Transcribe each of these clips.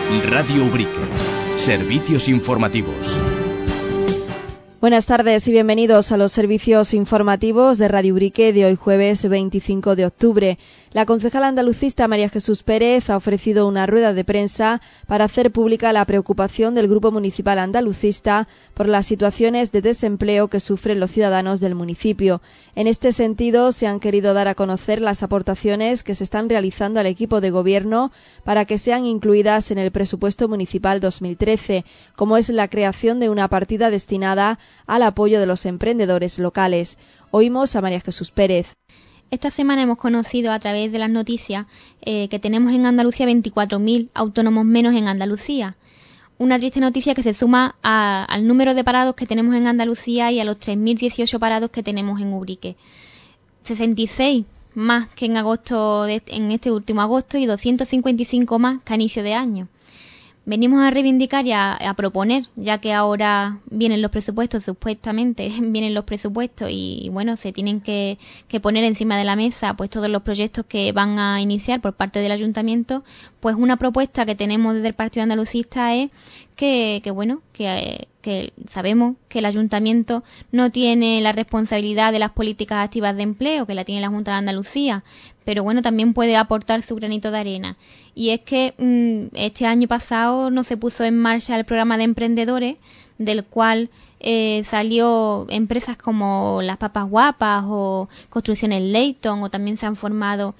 Radio Ubrique. Servicios informativos. Buenas tardes y bienvenidos a los servicios informativos de Radio Ubrique de hoy jueves 25 de octubre. La concejala andalucista María Jesús Pérez ha ofrecido una rueda de prensa para hacer pública la preocupación del Grupo Municipal Andalucista por las situaciones de desempleo que sufren los ciudadanos del municipio. En este sentido, se han querido dar a conocer las aportaciones que se están realizando al equipo de gobierno para que sean incluidas en el presupuesto municipal 2013, como es la creación de una partida destinada al apoyo de los emprendedores locales. Oímos a María Jesús Pérez. Esta semana hemos conocido a través de las noticias que tenemos en Andalucía 24.000 autónomos menos en Andalucía. Una triste noticia que se suma al número de parados que tenemos en Andalucía y a los 3.018 parados que tenemos en Ubrique. 66 más que en este último agosto y 255 más que a inicio de año. Venimos a reivindicar y a proponer, ya que ahora vienen los presupuestos, supuestamente vienen los presupuestos y bueno, se tienen que poner encima de la mesa pues todos los proyectos que van a iniciar por parte del ayuntamiento. Pues una propuesta que tenemos desde el Partido Andalucista es que sabemos que el ayuntamiento no tiene la responsabilidad de las políticas activas de empleo, que la tiene la Junta de Andalucía, pero bueno, también puede aportar su granito de arena. Y es que este año pasado no se puso en marcha el programa de emprendedores, del cual salió empresas como Las Papas Guapas o Construcciones Leighton, o también se han formado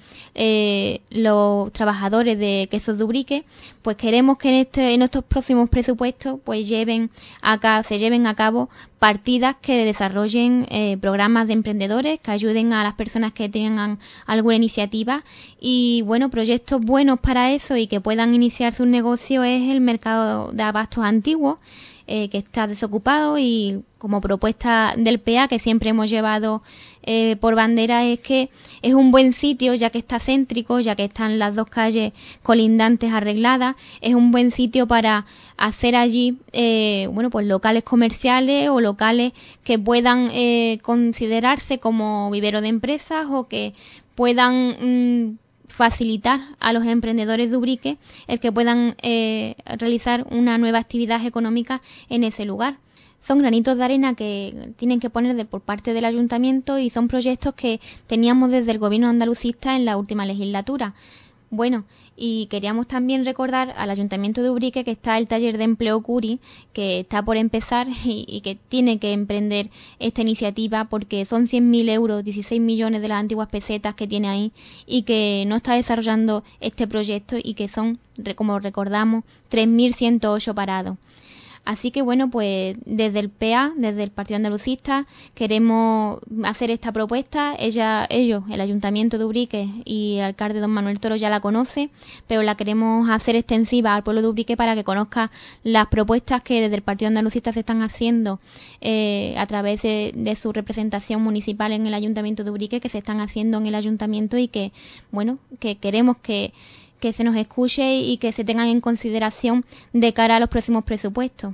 los trabajadores de Quesos de Ubrique. Pues queremos que en estos próximos presupuestos pues se lleven a cabo partidas que desarrollen programas de emprendedores, que ayuden a las personas que tengan alguna iniciativa y bueno, proyectos buenos para eso y que puedan iniciar sus negocios. Es el mercado de abastos antiguos, que está desocupado, y como propuesta del PA que siempre hemos llevado por bandera es que es un buen sitio, ya que está céntrico, ya que están las dos calles colindantes arregladas, es un buen sitio para hacer allí pues locales comerciales o locales que puedan considerarse como vivero de empresas o que puedan facilitar a los emprendedores de Ubrique el que puedan realizar una nueva actividad económica en ese lugar. Son granitos de arena que tienen que poner por parte del ayuntamiento y son proyectos que teníamos desde el gobierno andalucista en la última legislatura. Bueno, y queríamos también recordar al Ayuntamiento de Ubrique que está el taller de empleo Curi, que está por empezar y que tiene que emprender esta iniciativa porque son 100.000 euros, 16 millones de las antiguas pesetas que tiene ahí y que no está desarrollando este proyecto y que son, como recordamos, 3.108 parados. Así que bueno, pues desde el PA, desde el Partido Andalucista, queremos hacer esta propuesta. Ellos, el Ayuntamiento de Ubrique y el alcalde don Manuel Toro ya la conoce, pero la queremos hacer extensiva al pueblo de Ubrique para que conozca las propuestas que desde el Partido Andalucista se están haciendo a través de su representación municipal en el Ayuntamiento de Ubrique, que se están haciendo en el Ayuntamiento y que, bueno, que queremos que se nos escuche y que se tengan en consideración de cara a los próximos presupuestos.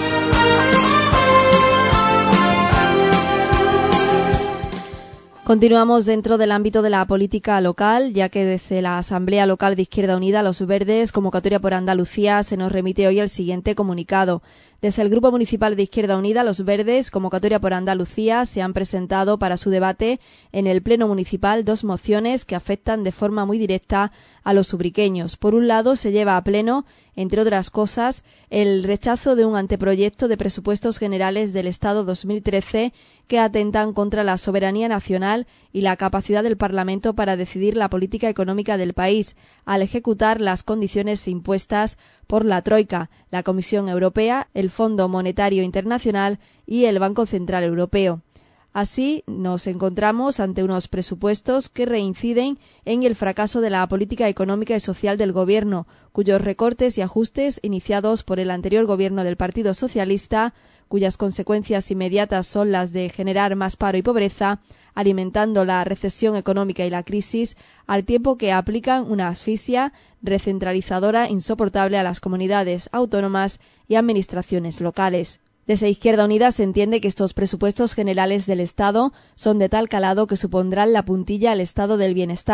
Continuamos dentro del ámbito de la política local, ya que desde la Asamblea Local de Izquierda Unida, Los Verdes, Convocatoria por Andalucía, se nos remite hoy el siguiente comunicado. Desde el Grupo Municipal de Izquierda Unida, Los Verdes, Convocatoria por Andalucía, se han presentado para su debate en el Pleno Municipal 2 mociones que afectan de forma muy directa a los ubriqueños. Por un lado, se lleva a pleno, entre otras cosas, el rechazo de un anteproyecto de presupuestos generales del Estado 2013 que atentan contra la soberanía nacional y la capacidad del Parlamento para decidir la política económica del país, al ejecutar las condiciones impuestas por la Troika, la Comisión Europea, el Fondo Monetario Internacional y el Banco Central Europeo. Así, nos encontramos ante unos presupuestos que reinciden en el fracaso de la política económica y social del Gobierno, cuyos recortes y ajustes iniciados por el anterior Gobierno del Partido Socialista, cuyas consecuencias inmediatas son las de generar más paro y pobreza, alimentando la recesión económica y la crisis, al tiempo que aplican una asfixia recentralizadora insoportable a las comunidades autónomas y administraciones locales. Desde Izquierda Unida se entiende que estos presupuestos generales del Estado son de tal calado que supondrán la puntilla al estado del bienestar.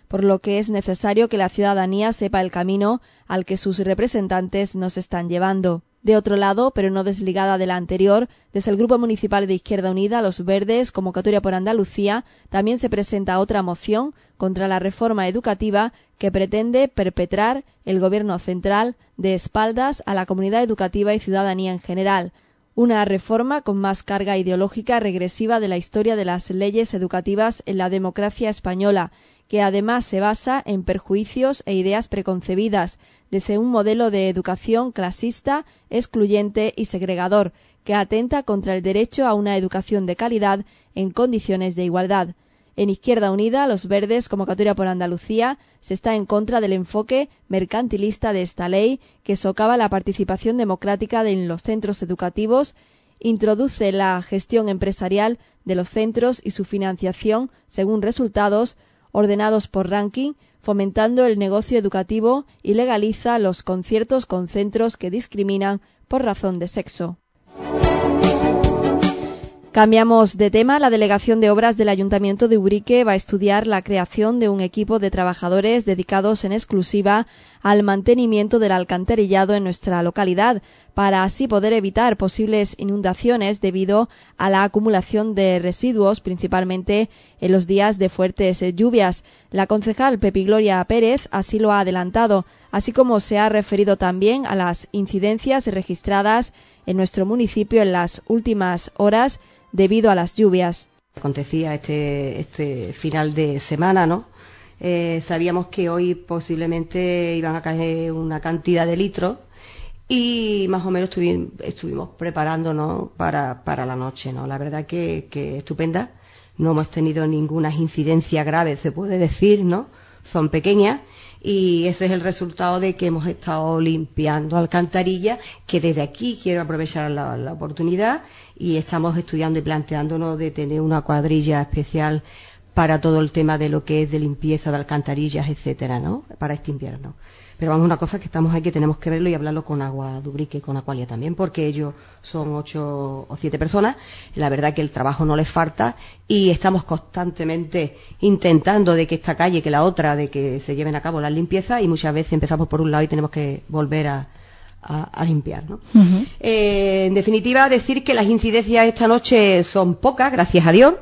por lo que es necesario que la ciudadanía sepa el camino al que sus representantes nos están llevando. De otro lado, pero no desligada de la anterior, desde el Grupo Municipal de Izquierda Unida, Los Verdes, Convocatoria por Andalucía, también se presenta otra moción contra la reforma educativa que pretende perpetrar el Gobierno central de espaldas a la comunidad educativa y ciudadanía en general. Una reforma con más carga ideológica regresiva de la historia de las leyes educativas en la democracia española, que además se basa en perjuicios e ideas preconcebidas, desde un modelo de educación clasista, excluyente y segregador, que atenta contra el derecho a una educación de calidad en condiciones de igualdad. En Izquierda Unida, Los Verdes, Convocatoria por Andalucía, se está en contra del enfoque mercantilista de esta ley que socava la participación democrática en los centros educativos, introduce la gestión empresarial de los centros y su financiación según resultados ordenados por ranking, fomentando el negocio educativo y legaliza los conciertos con centros que discriminan por razón de sexo. Cambiamos de tema. La Delegación de Obras del Ayuntamiento de Ubrique va a estudiar la creación de un equipo de trabajadores dedicados en exclusiva al mantenimiento del alcantarillado en nuestra localidad, para así poder evitar posibles inundaciones debido a la acumulación de residuos, principalmente en los días de fuertes lluvias. La concejal Pepi Gloria Pérez así lo ha adelantado, así como se ha referido también a las incidencias registradas en nuestro municipio en las últimas horas debido a las lluvias. Acontecía este final de semana, ¿no? Sabíamos que hoy posiblemente iban a caer una cantidad de litros y más o menos estuvimos preparándonos para la noche, ¿no? La verdad que estupenda. No hemos tenido ninguna incidencia grave, se puede decir, ¿no? Son pequeñas. Y ese es el resultado de que hemos estado limpiando alcantarillas, que desde aquí quiero aprovechar la oportunidad y estamos estudiando y planteándonos de tener una cuadrilla especial para todo el tema de lo que es de limpieza de alcantarillas, etcétera, ¿no? Para este invierno. Pero vamos, una cosa que estamos ahí que tenemos que verlo y hablarlo con Agua de Ubrique y con Aqualia también, porque ellos son 8 o 7 personas. La verdad que el trabajo no les falta y estamos constantemente intentando de que esta calle, que la otra, de que se lleven a cabo las limpiezas y muchas veces empezamos por un lado y tenemos que volver a limpiar, ¿no? Uh-huh. En definitiva, decir que las incidencias esta noche son pocas, gracias a Dios.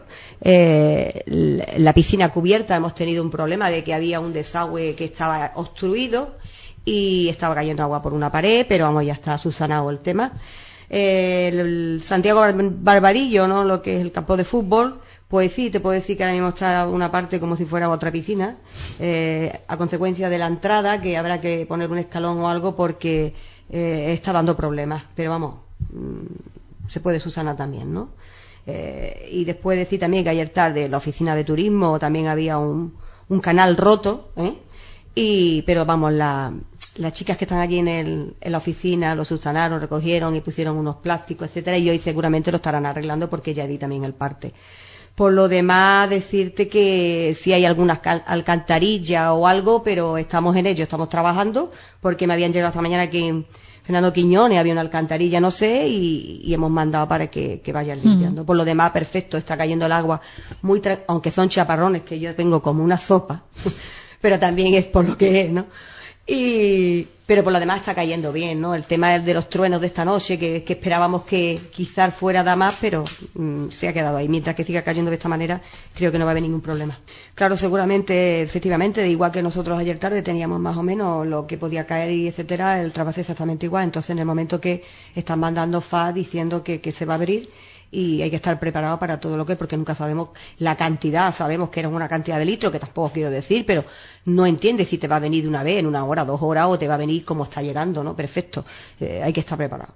La piscina cubierta hemos tenido un problema de que había un desagüe que estaba obstruido y estaba cayendo agua por una pared, pero vamos, ya está subsanado el tema. El Santiago Barbadillo, ¿no? Lo que es el campo de fútbol, pues sí, te puedo decir que ahora mismo está una parte como si fuera otra piscina, a consecuencia de la entrada, que habrá que poner un escalón o algo porque está dando problemas, pero vamos, se puede subsanar también, ¿no? Y después decir también que ayer tarde en la oficina de turismo también había un canal roto, pero vamos, las chicas que están allí en la oficina lo subsanaron, recogieron y pusieron unos plásticos, etcétera, y hoy seguramente lo estarán arreglando porque ya di también el parte. Por lo demás, decirte que si hay alguna alcantarilla o algo, pero estamos en ello, estamos trabajando, porque me habían llegado esta mañana que en Fernando Quiñones había una alcantarilla, no sé, y hemos mandado para que vayan limpiando. Por lo demás, perfecto, está cayendo el agua aunque son chaparrones, que yo tengo como una sopa, pero también es por lo que es, ¿no? Pero por lo demás está cayendo bien, ¿no? El tema de los truenos de esta noche, que esperábamos que quizás fuera da más, pero se ha quedado ahí. Mientras que siga cayendo de esta manera, creo que no va a haber ningún problema. Claro, seguramente, efectivamente, igual que nosotros ayer tarde teníamos más o menos lo que podía caer y etcétera, el trabajo es exactamente igual. Entonces, en el momento que están mandando FA diciendo que se va a abrir, y hay que estar preparado para todo lo que, porque nunca sabemos la cantidad, sabemos que era una cantidad de litros, que tampoco quiero decir, pero no entiendes si te va a venir de una vez, en 1 hora, 2 horas, o te va a venir como está llegando, ¿no? Perfecto, hay que estar preparado.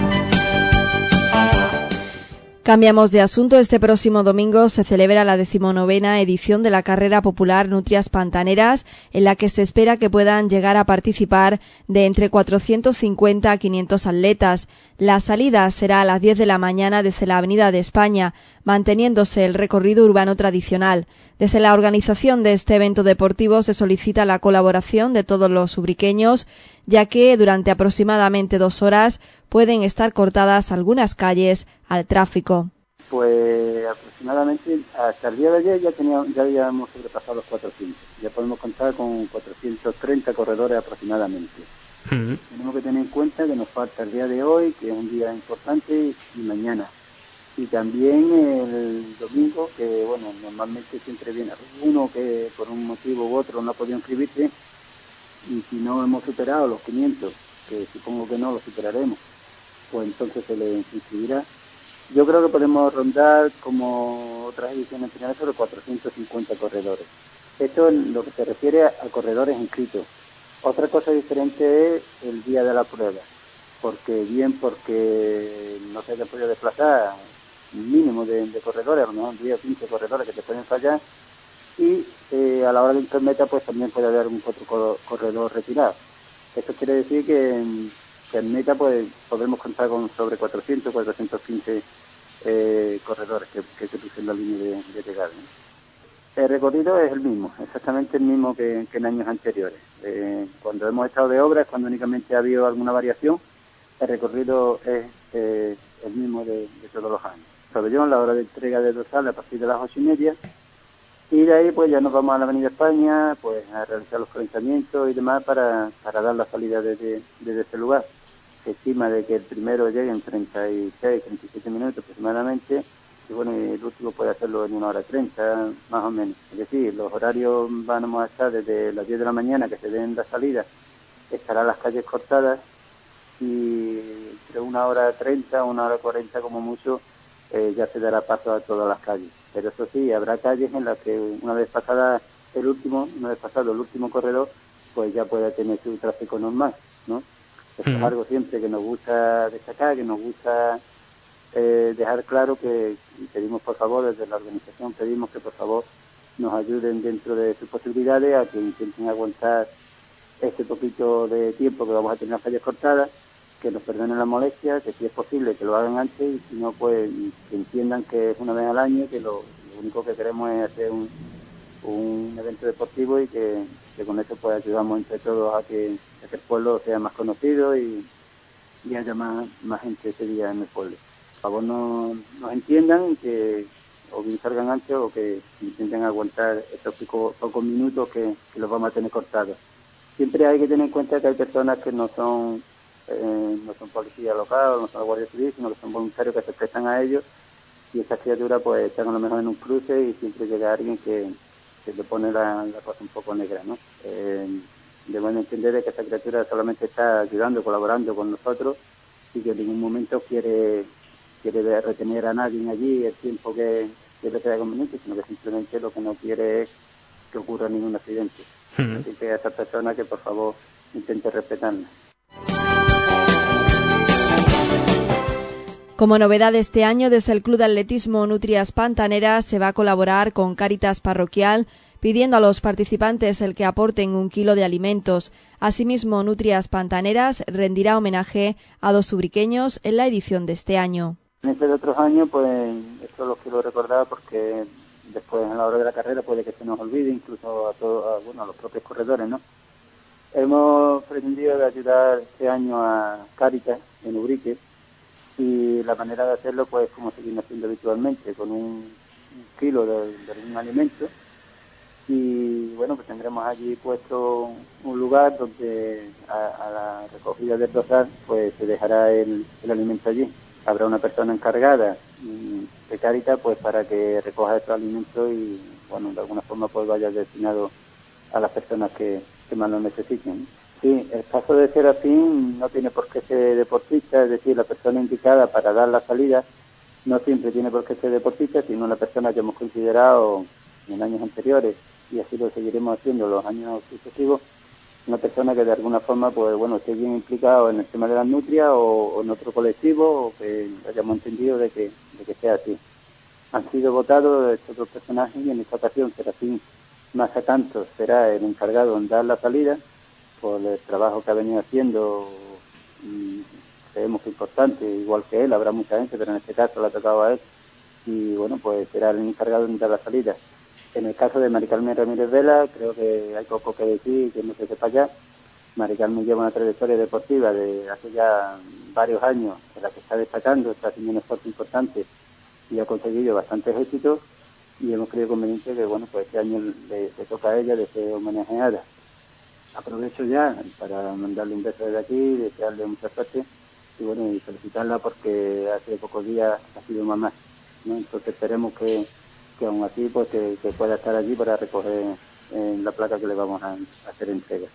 Cambiamos de asunto. Este próximo domingo se celebra la 19ª edición de la carrera popular Nutrias Pantaneras, en la que se espera que puedan llegar a participar de entre 450 a 500 atletas. La salida será a las 10 de la mañana desde la Avenida de España, manteniéndose el recorrido urbano tradicional. Desde la organización de este evento deportivo se solicita la colaboración de todos los ubriqueños, ya que durante aproximadamente 2 horas pueden estar cortadas algunas calles al tráfico. Pues aproximadamente hasta el día de ayer ya habíamos sobrepasado los 400. Ya podemos contar con 430 corredores aproximadamente. Tenemos que tener en cuenta que nos falta el día de hoy, que es un día importante, y mañana. Y también el domingo, que bueno, normalmente siempre viene uno que por un motivo u otro no ha podido inscribirse, y si no hemos superado los 500, que supongo que no lo superaremos, pues entonces se le inscribirá. Yo creo que podemos rondar, como otras ediciones anteriores, sobre 450 corredores. Esto es lo que se refiere a corredores inscritos. Otra cosa diferente es el día de la prueba, porque no se hayan podido desplazar un mínimo de corredores, a lo mejor 10 o 15 corredores que te pueden fallar, y a la hora de intermeta pues también puede haber un otro corredor retirado. Esto quiere decir que en meta pues podemos contar con sobre 400, 415 corredores que crucen la línea de llegada, ¿no? El recorrido es el mismo, exactamente el mismo que en años anteriores. Cuando hemos estado de obra es cuando únicamente ha habido alguna variación. El recorrido es el mismo de todos los años. Pabellón, la hora de entrega de dorsal a partir de las 8:30, y de ahí pues ya nos vamos a la Avenida España pues a realizar los calentamientos y demás para dar la salida desde ese lugar. Se estima de que el primero llegue en 36, 37 minutos aproximadamente, y bueno, el último puede hacerlo en 1:30, más o menos. Es decir, los horarios vamos a estar desde las 10 de la mañana, que se den la salida, estarán las calles cortadas, y entre 1:30, 1:40 como mucho, ya se dará paso a todas las calles. Pero eso sí, habrá calles en las que una vez pasado el último corredor, pues ya pueda tener su tráfico normal, ¿no? Eso es algo siempre que nos gusta destacar, que nos gusta dejar claro, que pedimos por favor, desde la organización pedimos que por favor nos ayuden dentro de sus posibilidades a que intenten aguantar este poquito de tiempo que vamos a tener las calles cortadas, que nos perdonen la molestia, que si es posible que lo hagan antes, y si no pues que entiendan que es una vez al año, que lo único que queremos es hacer un evento deportivo, y que con eso pues ayudamos entre todos a que el pueblo sea más conocido y haya más gente ese día en el pueblo. Por favor nos entiendan, que o bien salgan antes o que intenten aguantar estos pocos minutos que los vamos a tener cortados. Siempre hay que tener en cuenta que hay personas que no son policía local, no son guardia civil, sino que son voluntarios que se prestan a ellos, y estas criaturas pues están a lo mejor en un cruce y siempre llega alguien que le pone la cosa un poco negra, ¿no? Debemos entender de que esta criatura solamente está ayudando, colaborando con nosotros, y que en ningún momento quiere retener a nadie allí el tiempo que le queda conveniente, sino que simplemente lo que no quiere es que ocurra ningún accidente. Así que a estas personas que por favor intenten respetarla. Como novedad de este año, desde el Club de Atletismo Nutrias Pantaneras se va a colaborar con Cáritas Parroquial, pidiendo a los participantes el que aporten 1 kilo de alimentos. Asimismo, Nutrias Pantaneras rendirá homenaje a 2 ubriqueños en la edición de este año. En este de otros años, pues esto lo quiero recordar porque después, en la hora de la carrera, puede que se nos olvide, incluso a los propios corredores, ¿no? Hemos pretendido de ayudar este año a Cáritas en Ubrique, y la manera de hacerlo pues como seguimos haciendo habitualmente, con 1 kilo de algún alimento, y bueno, pues tendremos allí puesto un lugar donde a la recogida del dorsal pues se dejará el alimento allí. Habrá una persona encargada de Cáritas pues para que recoja estos alimentos y bueno, de alguna forma pues vaya destinado a las personas que más lo necesiten. Sí, el caso de Serafín no tiene por qué ser deportista, es decir, la persona indicada para dar la salida no siempre tiene por qué ser deportista, sino una persona que hemos considerado en años anteriores, y así lo seguiremos haciendo los años sucesivos, una persona que de alguna forma pues bueno esté bien implicado en el tema de las nutrias o en otro colectivo, o que hayamos entendido de que sea así. Han sido votados estos 2 personajes, y en esta ocasión Serafín más a tanto será el encargado en dar la salida por el trabajo que ha venido haciendo, y creemos que es importante, igual que él, habrá mucha gente, pero en este caso le ha tocado a él, y bueno, pues será el encargado de dar la salida. En el caso de Mari Carmen Ramírez Vela, creo que hay poco que decir, que no se sepa ya. Mari Carmen lleva una trayectoria deportiva de hace ya varios años, en la que está destacando, está haciendo un esfuerzo importante y ha conseguido bastantes éxitos, y hemos creído conveniente que, bueno, pues este año le toca a ella de ser homenajeada. Aprovecho ya para mandarle un beso desde aquí, desearle mucha suerte y, bueno, y felicitarla porque hace pocos días ha sido mamá, ¿no? Entonces esperemos que aún así pues que pueda estar allí para recoger la placa que le vamos a hacer entrega.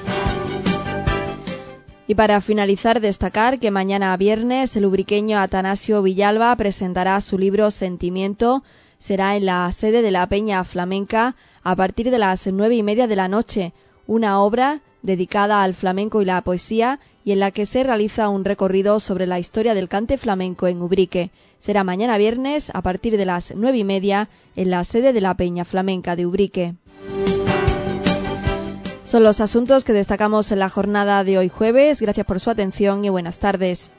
Y para finalizar, destacar que mañana viernes el ubriqueño Atanasio Villalba presentará su libro Sentimiento. Será en la sede de la Peña Flamenca a partir de las 9:30 de la noche, una obra dedicada al flamenco y la poesía y en la que se realiza un recorrido sobre la historia del cante flamenco en Ubrique. Será mañana viernes a partir de las 9:30 en la sede de la Peña Flamenca de Ubrique. Son los asuntos que destacamos en la jornada de hoy jueves. Gracias por su atención y buenas tardes.